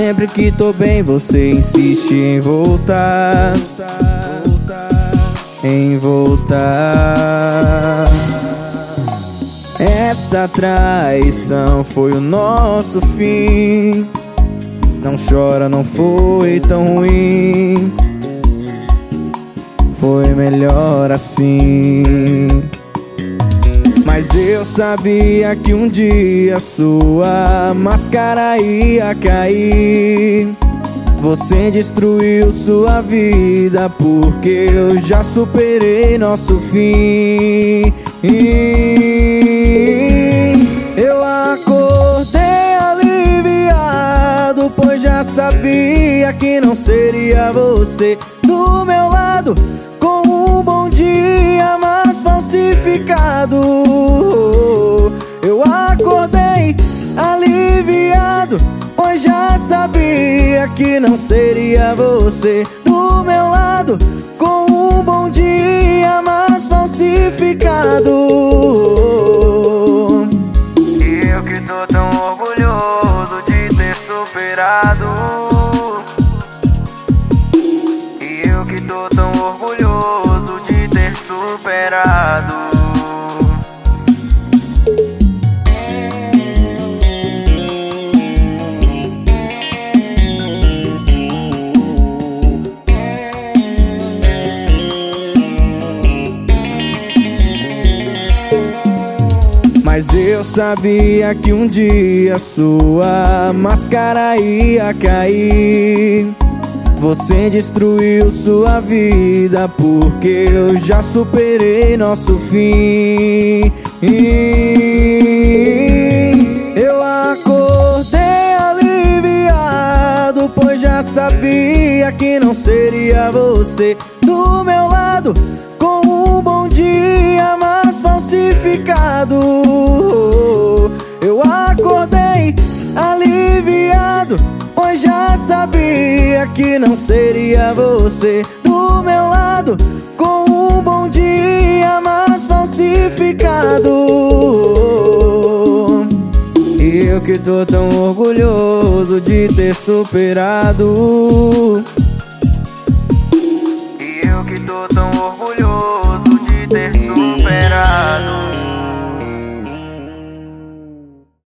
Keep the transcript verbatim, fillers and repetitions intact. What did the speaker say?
sempre que tô bem você insiste em voltar, em voltar. Essa traição foi o nosso fim. Não chora, não foi tão ruim. Foi melhor assim. Mas eu sabia que um dia sua máscara ia cair. Você destruiu sua vida porque eu já superei nosso fim. Eu acordei aliviado, pois já sabia que não seria você do meu lado, com um bom dia mas falsificado. Eu acordei aliviado, pois já sabia que não seria você do meu lado, com um bom dia mas falsificado. E eu que tô tão orgulhoso de ter superado. E eu que tô tão orgulhoso de ter superado. Mas eu sabia que um dia sua máscara ia cair. Você destruiu sua vida porque eu já superei nosso fim. Eu acordei aliviado, pois já sabia que não seria você do meu lado, com um bom dia mas falsificado. Eu acordei aliviado, pois já sabia que não seria você do meu lado, com um bom dia mas falsificado. E eu que tô tão orgulhoso de ter superado. E eu que tô tão orgulhoso